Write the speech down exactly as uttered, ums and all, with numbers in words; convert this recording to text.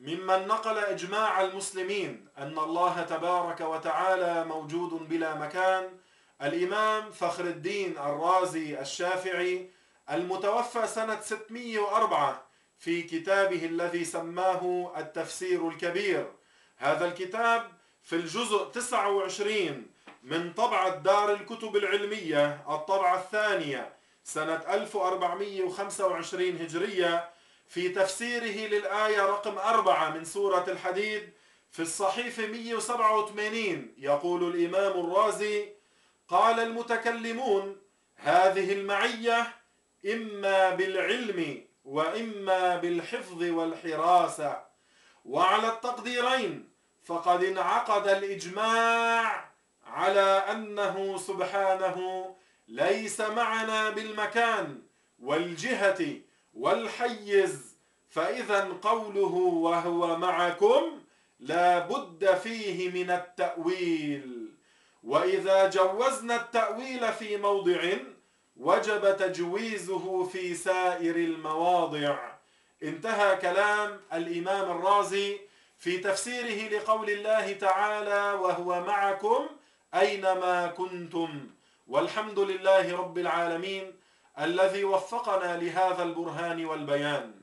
ممن نقل إجماع المسلمين أن الله تبارك وتعالى موجود بلا مكان الإمام فخر الدين الرازي الشافعي المتوفى سنة ستمئة وأربعة في كتابه الذي سماه التفسير الكبير. هذا الكتاب في الجزء تسعة وعشرين من طبعة دار الكتب العلمية الطبعة الثانية سنة ألف وأربعمئة وخمسة وعشرين هجرية في تفسيره للآية رقم أربعة من سورة الحديد في الصحيفة مئة وسبعة وثمانين يقول الإمام الرازي: قال المتكلمون: هذه المعية إما بالعلم وإما بالحفظ والحراسة، وعلى التقديرين فقد انعقد الإجماع على أنه سبحانه ليس معنا بالمكان والجهة والحيز، فإذا قوله وهو معكم لا بد فيه من التأويل، وإذا جوزنا التأويل في موضع وجب تجويزه في سائر المواضع. انتهى كلام الإمام الرازي في تفسيره لقول الله تعالى: وهو معكم أينما كنتم. والحمد لله رب العالمين الذي وفقنا لهذا البرهان والبيان.